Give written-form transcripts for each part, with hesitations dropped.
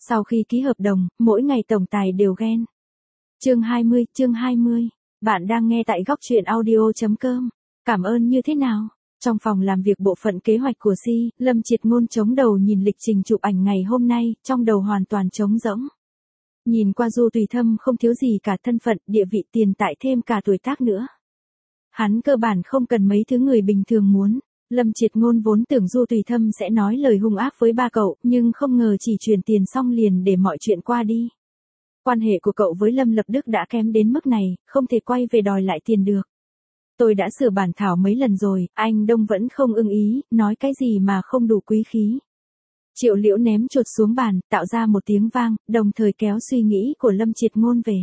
Sau khi ký hợp đồng, mỗi ngày tổng tài đều ghen. Chương 20, bạn đang nghe tại góc truyện audio.com. Cảm ơn như thế nào? Trong phòng làm việc bộ phận kế hoạch của Si, Lâm Triệt Ngôn chống đầu nhìn lịch trình chụp ảnh ngày hôm nay, trong đầu hoàn toàn trống rỗng. Nhìn qua Du Tùy Thâm không thiếu gì cả thân phận, địa vị, tiền tài thêm cả tuổi tác nữa. Hắn cơ bản không cần mấy thứ người bình thường muốn. Lâm Triệt Ngôn vốn tưởng Du Tùy Thâm sẽ nói lời hung ác với ba cậu, nhưng không ngờ chỉ chuyển tiền xong liền để mọi chuyện qua đi. Quan hệ của cậu với Lâm Lập Đức đã kém đến mức này, không thể quay về đòi lại tiền được. Tôi đã sửa bản thảo mấy lần rồi, anh Đông vẫn không ưng ý, nói cái gì mà không đủ quý khí. Triệu Liễu ném chuột xuống bàn, tạo ra một tiếng vang, đồng thời kéo suy nghĩ của Lâm Triệt Ngôn về.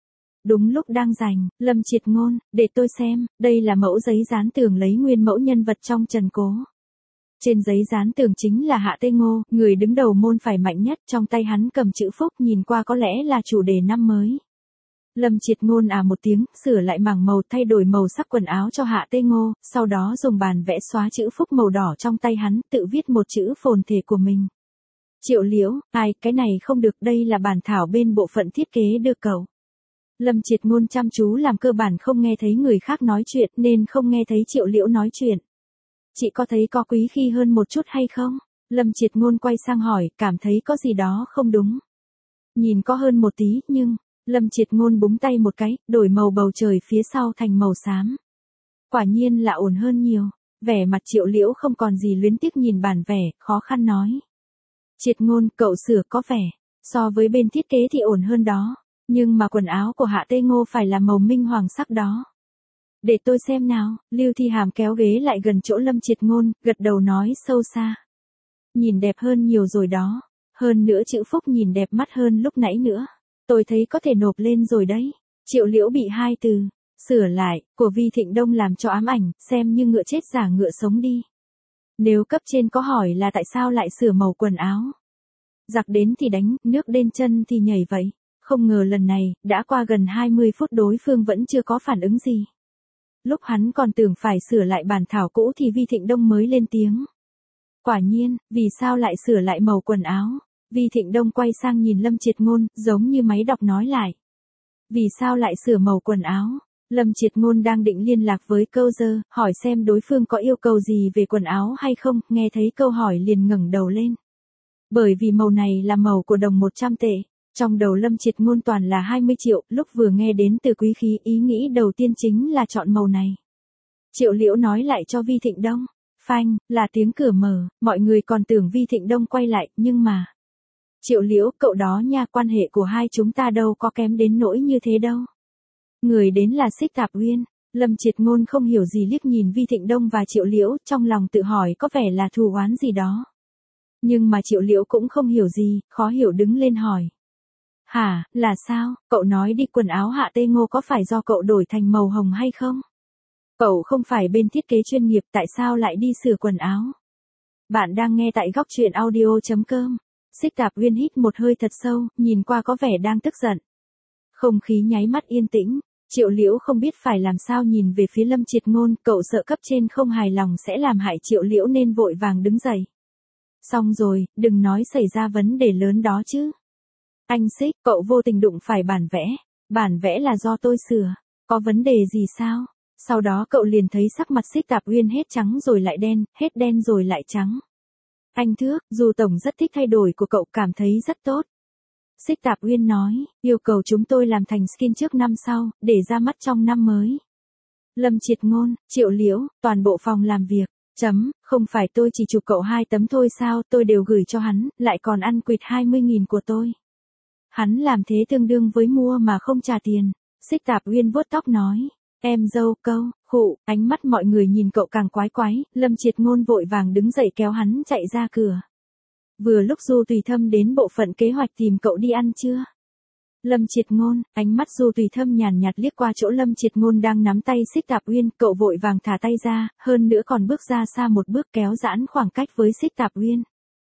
Đúng lúc đang rảnh, Lâm Triệt Ngôn, để tôi xem, đây là mẫu giấy dán tường lấy nguyên mẫu nhân vật trong Trần Cố. Trên giấy dán tường chính là Hạ Tê Ngô, người đứng đầu môn phải mạnh nhất, trong tay hắn cầm chữ phúc, nhìn qua có lẽ là chủ đề năm mới. Lâm Triệt Ngôn một tiếng, sửa lại mảng màu, thay đổi màu sắc quần áo cho Hạ Tê Ngô, sau đó dùng bàn vẽ xóa chữ phúc màu đỏ trong tay hắn, tự viết một chữ phồn thể của mình. Triệu Liễu, cái này không được, đây là bản thảo bên bộ phận thiết kế được cậu. Lâm Triệt Ngôn chăm chú làm cơ bản không nghe thấy người khác nói chuyện nên không nghe thấy Triệu Liễu nói chuyện. Chị có thấy có quý khi hơn một chút hay không? Lâm Triệt Ngôn quay sang hỏi, cảm thấy có gì đó không đúng. Nhìn có hơn một tí, nhưng... Lâm Triệt Ngôn búng tay một cái, đổi màu bầu trời phía sau thành màu xám. Quả nhiên là ổn hơn nhiều. Vẻ mặt Triệu Liễu không còn gì luyến tiếc nhìn bản vẽ, khó khăn nói. Triệt Ngôn, cậu sửa có vẻ. So với bên thiết kế thì ổn hơn đó. Nhưng mà quần áo của Hạ Tê Ngô phải là màu minh hoàng sắc đó. Để tôi xem nào, Lưu Thi Hàm kéo ghế lại gần chỗ Lâm Triệt Ngôn, gật đầu nói sâu xa. Nhìn đẹp hơn nhiều rồi đó. Hơn nữa chữ phúc nhìn đẹp mắt hơn lúc nãy nữa. Tôi thấy có thể nộp lên rồi đấy. Triệu Liễu bị hai từ, sửa lại, của Vi Thịnh Đông làm cho ám ảnh, xem như ngựa chết giả ngựa sống đi. Nếu cấp trên có hỏi là tại sao lại sửa màu quần áo. Giặc đến thì đánh, nước đến chân thì nhảy vậy. Không ngờ lần này, đã qua gần 20 phút đối phương vẫn chưa có phản ứng gì. Lúc hắn còn tưởng phải sửa lại bản thảo cũ thì Vi Thịnh Đông mới lên tiếng. Quả nhiên, vì sao lại sửa lại màu quần áo? Vi Thịnh Đông quay sang nhìn Lâm Triệt Ngôn, giống như máy đọc nói lại. Vì sao lại sửa màu quần áo? Lâm Triệt Ngôn đang định liên lạc với câu dơ, hỏi xem đối phương có yêu cầu gì về quần áo hay không, nghe thấy câu hỏi liền ngẩng đầu lên. Bởi vì màu này là màu của đồng 100 tệ. Trong đầu Lâm Triệt Ngôn toàn là 20 triệu, lúc vừa nghe đến từ quý khí, ý nghĩ đầu tiên chính là chọn màu này. Triệu Liễu nói lại cho Vi Thịnh Đông. Phanh, là tiếng cửa mở, mọi người còn tưởng Vi Thịnh Đông quay lại, nhưng mà... Triệu Liễu, cậu đó nha, quan hệ của hai chúng ta đâu có kém đến nỗi như thế đâu. Người đến là Xích Tạp Uyên. Lâm Triệt Ngôn không hiểu gì liếc nhìn Vi Thịnh Đông và Triệu Liễu, trong lòng tự hỏi có vẻ là thù oán gì đó. Nhưng mà Triệu Liễu cũng không hiểu gì, khó hiểu đứng lên hỏi. Hả, là sao, cậu nói đi, quần áo Hạ Tê Ngô có phải do cậu đổi thành màu hồng hay không? Cậu không phải bên thiết kế chuyên nghiệp, tại sao lại đi sửa quần áo? Bạn đang nghe tại góc truyện audio.com. Xích Tạp Uyên hít một hơi thật sâu, nhìn qua có vẻ đang tức giận. Không khí nháy mắt yên tĩnh, Triệu Liễu không biết phải làm sao nhìn về phía Lâm Triệt Ngôn, cậu sợ cấp trên không hài lòng sẽ làm hại Triệu Liễu nên vội vàng đứng dậy. Xong rồi, đừng nói xảy ra vấn đề lớn đó chứ. Anh Xích, cậu vô tình đụng phải bản vẽ là do tôi sửa, có vấn đề gì sao? Sau đó cậu liền thấy sắc mặt Xích Tạp Uyên hết trắng rồi lại đen, hết đen rồi lại trắng. Anh Thước, dù Tổng rất thích thay đổi của cậu, cảm thấy rất tốt. Xích Tạp Uyên nói, yêu cầu chúng tôi làm thành skin trước năm sau, để ra mắt trong năm mới. Lâm Triệt Ngôn, Triệu Liễu, toàn bộ phòng làm việc, không phải tôi chỉ chụp cậu 2 tấm thôi sao, tôi đều gửi cho hắn, lại còn ăn quỵt 20.000 của tôi. Hắn làm thế tương đương với mua mà không trả tiền. Xích Tạp Uyên vuốt tóc nói. Em dâu câu, khụ, ánh mắt mọi người nhìn cậu càng quái quái, Lâm Triệt Ngôn vội vàng đứng dậy kéo hắn chạy ra cửa. Vừa lúc Du Tùy Thâm đến bộ phận kế hoạch tìm cậu đi ăn trưa. Lâm Triệt Ngôn, ánh mắt Du Tùy Thâm nhàn nhạt liếc qua chỗ Lâm Triệt Ngôn đang nắm tay Xích Tạp Uyên, cậu vội vàng thả tay ra, hơn nữa còn bước ra xa một bước kéo giãn khoảng cách với Xích Tạp Uyên.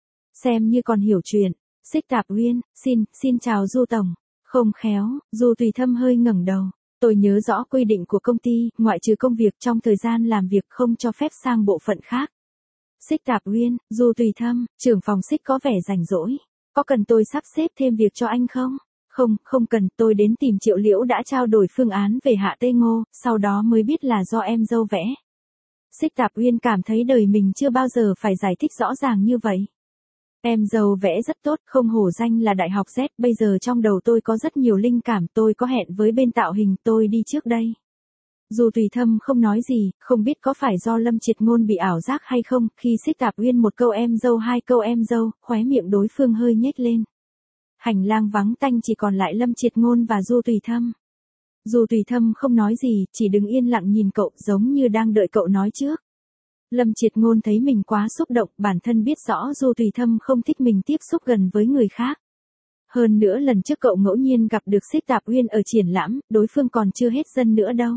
Xem như còn hiểu chuyện. Xích Tạp Uyên, xin chào Du Tổng. Không khéo, Du Tùy Thâm hơi ngẩng đầu. Tôi nhớ rõ quy định của công ty, ngoại trừ công việc trong thời gian làm việc không cho phép sang bộ phận khác. Xích Tạp Uyên, Du Tùy Thâm, trưởng phòng Xích có vẻ rảnh rỗi. Có cần tôi sắp xếp thêm việc cho anh không? Không, không cần, tôi đến tìm Triệu Liễu đã trao đổi phương án về Hạ Tây Ngô, sau đó mới biết là do em dâu vẽ. Xích Tạp Uyên cảm thấy đời mình chưa bao giờ phải giải thích rõ ràng như vậy. Em dâu vẽ rất tốt, không hổ danh là Đại học Z, bây giờ trong đầu tôi có rất nhiều linh cảm, tôi có hẹn với bên tạo hình, tôi đi trước đây. Dù Tùy Thâm không nói gì, không biết có phải do Lâm Triệt Ngôn bị ảo giác hay không, khi Xích Tạp Uyên một câu em dâu hai câu em dâu, khóe miệng đối phương hơi nhếch lên. Hành lang vắng tanh chỉ còn lại Lâm Triệt Ngôn và Du Tùy Thâm. Du Tùy Thâm không nói gì, chỉ đứng yên lặng nhìn cậu giống như đang đợi cậu nói trước. Lâm Triệt Ngôn thấy mình quá xúc động, bản thân biết rõ Du Tùy Thâm không thích mình tiếp xúc gần với người khác. Hơn nữa lần trước cậu ngẫu nhiên gặp được Xích Tạp Uyên ở triển lãm, đối phương còn chưa hết dân nữa đâu.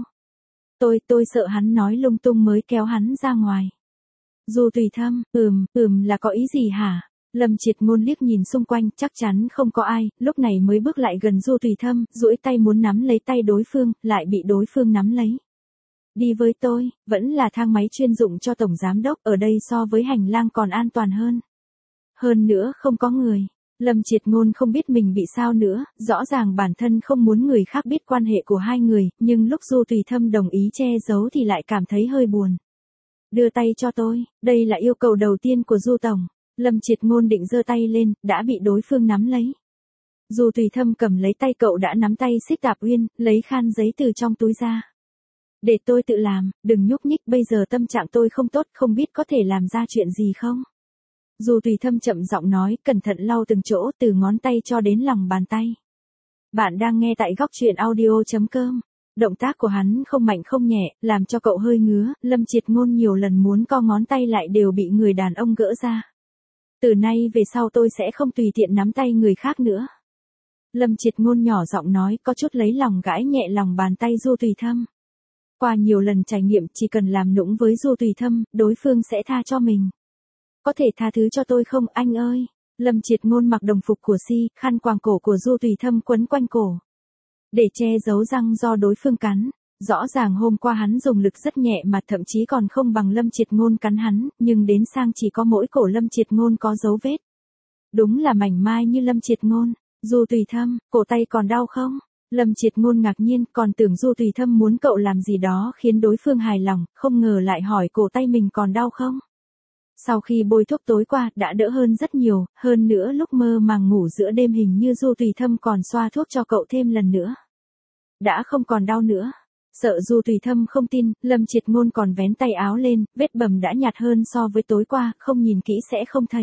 Tôi sợ hắn nói lung tung mới kéo hắn ra ngoài. Du Tùy Thâm, là có ý gì hả? Lâm Triệt Ngôn liếc nhìn xung quanh, chắc chắn không có ai, lúc này mới bước lại gần Du Tùy Thâm, duỗi tay muốn nắm lấy tay đối phương, lại bị đối phương nắm lấy. Đi với tôi, vẫn là thang máy chuyên dụng cho tổng giám đốc, ở đây so với hành lang còn an toàn hơn. Hơn nữa không có người. Lâm Triệt Ngôn không biết mình bị sao nữa, rõ ràng bản thân không muốn người khác biết quan hệ của hai người, nhưng lúc Du Tùy Thâm đồng ý che giấu thì lại cảm thấy hơi buồn. Đưa tay cho tôi, đây là yêu cầu đầu tiên của Du Tổng. Lâm Triệt Ngôn định giơ tay lên, đã bị đối phương nắm lấy. Du Tùy Thâm cầm lấy tay cậu đã nắm tay Xích Tạp Uyên, lấy khăn giấy từ trong túi ra. Để tôi tự làm, đừng nhúc nhích, bây giờ tâm trạng tôi không tốt, không biết có thể làm ra chuyện gì không? Du Tùy Thâm chậm giọng nói, cẩn thận lau từng chỗ, từ ngón tay cho đến lòng bàn tay. Bạn đang nghe tại góc truyện audio.com. Động tác của hắn không mạnh không nhẹ, làm cho cậu hơi ngứa, Lâm Triệt Ngôn nhiều lần muốn co ngón tay lại đều bị người đàn ông gỡ ra. Từ nay về sau tôi sẽ không tùy tiện nắm tay người khác nữa. Lâm Triệt Ngôn nhỏ giọng nói, có chút lấy lòng gãi nhẹ lòng bàn tay Du Tùy Thâm. Qua nhiều lần trải nghiệm, chỉ cần làm nũng với Du Tùy Thâm, đối phương sẽ tha cho mình. Có thể tha thứ cho tôi không, anh ơi? Lâm Triệt Ngôn mặc đồng phục của Si, khăn quàng cổ của Du Tùy Thâm quấn quanh cổ. Để che giấu răng do đối phương cắn. Rõ ràng hôm qua hắn dùng lực rất nhẹ mà thậm chí còn không bằng Lâm Triệt Ngôn cắn hắn, nhưng đến sang chỉ có mỗi cổ Lâm Triệt Ngôn có dấu vết. Đúng là mảnh mai như Lâm Triệt Ngôn. Du Tùy Thâm, cổ tay còn đau không? Lâm Triệt Ngôn ngạc nhiên, còn tưởng Du Tùy Thâm muốn cậu làm gì đó khiến đối phương hài lòng, không ngờ lại hỏi cổ tay mình còn đau không? Sau khi bôi thuốc tối qua, đã đỡ hơn rất nhiều, hơn nữa lúc mơ màng ngủ giữa đêm hình như Du Tùy Thâm còn xoa thuốc cho cậu thêm lần nữa. Đã không còn đau nữa. Sợ Du Tùy Thâm không tin, Lâm Triệt Ngôn còn vén tay áo lên, vết bầm đã nhạt hơn so với tối qua, không nhìn kỹ sẽ không thấy.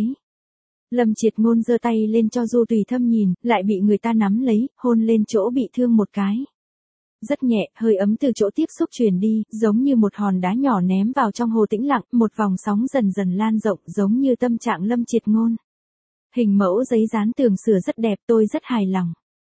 Lâm Triệt Ngôn giơ tay lên cho Du Tùy Thâm nhìn, lại bị người ta nắm lấy, hôn lên chỗ bị thương một cái. Rất nhẹ, hơi ấm từ chỗ tiếp xúc truyền đi, giống như một hòn đá nhỏ ném vào trong hồ tĩnh lặng, một vòng sóng dần dần lan rộng, giống như tâm trạng Lâm Triệt Ngôn. Hình mẫu giấy dán tường sửa rất đẹp, tôi rất hài lòng.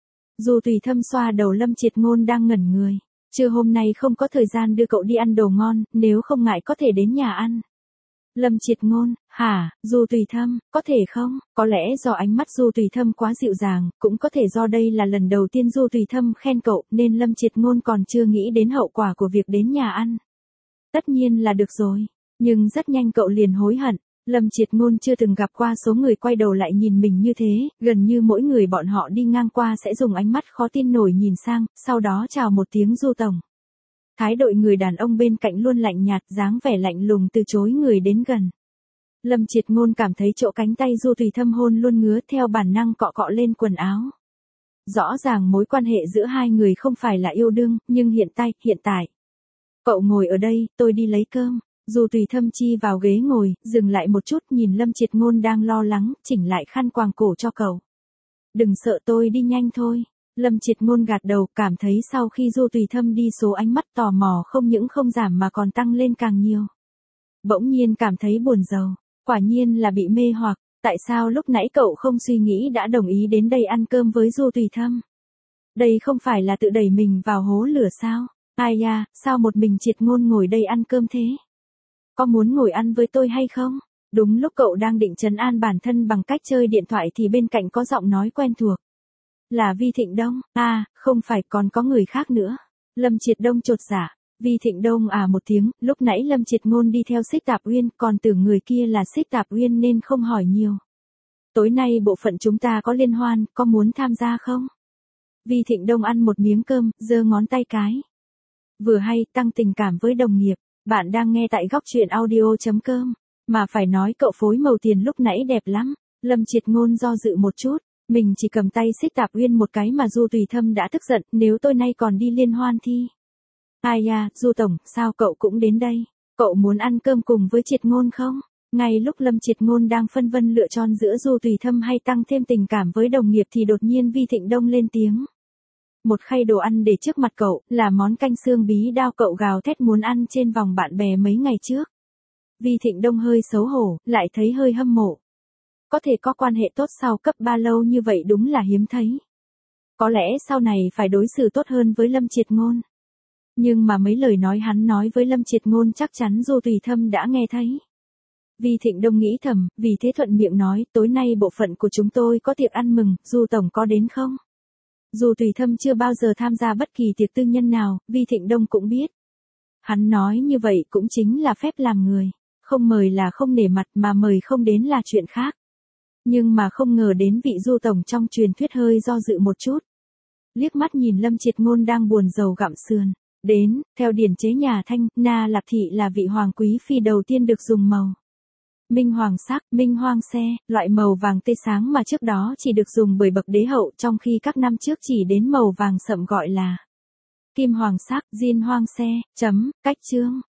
Du Tùy Thâm xoa đầu Lâm Triệt Ngôn đang ngẩn người. Trưa hôm nay không có thời gian đưa cậu đi ăn đồ ngon, nếu không ngại có thể đến nhà ăn. Lâm Triệt Ngôn, hả? Du Tùy Thâm, có thể không? Có lẽ do ánh mắt Du Tùy Thâm quá dịu dàng, cũng có thể do đây là lần đầu tiên Du Tùy Thâm khen cậu, nên Lâm Triệt Ngôn còn chưa nghĩ đến hậu quả của việc đến nhà ăn. Tất nhiên là được rồi, nhưng rất nhanh cậu liền hối hận. Lâm Triệt Ngôn chưa từng gặp qua số người quay đầu lại nhìn mình như thế, gần như mỗi người bọn họ đi ngang qua sẽ dùng ánh mắt khó tin nổi nhìn sang, sau đó chào một tiếng Du Tổng. Thái độ người đàn ông bên cạnh luôn lạnh nhạt, dáng vẻ lạnh lùng từ chối người đến gần. Lâm Triệt Ngôn cảm thấy chỗ cánh tay Du Tùy Thâm hôn luôn ngứa, theo bản năng cọ cọ lên quần áo. Rõ ràng mối quan hệ giữa hai người không phải là yêu đương, nhưng hiện tại. Cậu ngồi ở đây, tôi đi lấy cơm. Du Tùy Thâm chi vào ghế ngồi, dừng lại một chút nhìn Lâm Triệt Ngôn đang lo lắng, chỉnh lại khăn quàng cổ cho cậu. Đừng sợ, tôi đi nhanh thôi. Lâm Triệt Ngôn gạt đầu, cảm thấy sau khi Du Tùy Thâm đi số ánh mắt tò mò không những không giảm mà còn tăng lên càng nhiều. Bỗng nhiên cảm thấy buồn rầu, quả nhiên là bị mê hoặc, tại sao lúc nãy cậu không suy nghĩ đã đồng ý đến đây ăn cơm với Du Tùy Thâm? Đây không phải là tự đẩy mình vào hố lửa sao? Ai da, sao một mình Triệt Ngôn ngồi đây ăn cơm thế? Có muốn ngồi ăn với tôi hay không? Đúng lúc cậu đang định trấn an bản thân bằng cách chơi điện thoại thì bên cạnh có giọng nói quen thuộc. Là Vi Thịnh Đông, không phải, còn có người khác nữa. Lâm Triệt Đông chột dạ. Vi Thịnh Đông một tiếng, lúc nãy Lâm Triệt Ngôn đi theo Xích Tạp Uyên, còn tưởng người kia là Xích Tạp Uyên nên không hỏi nhiều. Tối nay bộ phận chúng ta có liên hoan, có muốn tham gia không? Vi Thịnh Đông ăn một miếng cơm, giơ ngón tay cái. Vừa hay, tăng tình cảm với đồng nghiệp. Bạn đang nghe tại góc truyện audio.com. Mà phải nói cậu phối màu tiền lúc nãy đẹp lắm. Lâm Triệt Ngôn do dự một chút. Mình chỉ cầm tay xích Tạp Uyên một cái mà Du Tùy Thâm đã tức giận, nếu tôi nay còn đi liên hoan thì. Ai da, Du Tổng, sao cậu cũng đến đây? Cậu muốn ăn cơm cùng với Triệt Ngôn không? Ngay lúc Lâm Triệt Ngôn đang phân vân lựa chọn giữa Du Tùy Thâm hay tăng thêm tình cảm với đồng nghiệp thì đột nhiên Vi Thịnh Đông lên tiếng. Một khay đồ ăn để trước mặt cậu, là món canh xương bí đao cậu gào thét muốn ăn trên vòng bạn bè mấy ngày trước. Vi Thịnh Đông hơi xấu hổ, lại thấy hơi hâm mộ. Có thể có quan hệ tốt sau cấp 3 lâu như vậy đúng là hiếm thấy. Có lẽ sau này phải đối xử tốt hơn với Lâm Triệt Ngôn. Nhưng mà mấy lời nói hắn nói với Lâm Triệt Ngôn chắc chắn Du Tùy Thâm đã nghe thấy. Vi Thịnh Đông nghĩ thầm, vì thế thuận miệng nói, tối nay bộ phận của chúng tôi có tiệc ăn mừng, Du Tổng có đến không? Dù Tùy Thâm chưa bao giờ tham gia bất kỳ tiệc tư nhân nào, Vi Thịnh Đông cũng biết. Hắn nói như vậy cũng chính là phép làm người. Không mời là không nể mặt mà mời không đến là chuyện khác. Nhưng mà không ngờ đến vị Du Tổng trong truyền thuyết hơi do dự một chút. Liếc mắt nhìn Lâm Triệt Ngôn đang buồn rầu gặm sườn. Đến, theo điển chế nhà Thanh, Na Lạc Thị là vị hoàng quý phi đầu tiên được dùng màu minh hoàng sắc, minh hoang xe, loại màu vàng tê sáng mà trước đó chỉ được dùng bởi bậc đế hậu, trong khi các năm trước chỉ đến màu vàng sậm gọi là kim hoàng sắc, diên hoang xe, cách chương.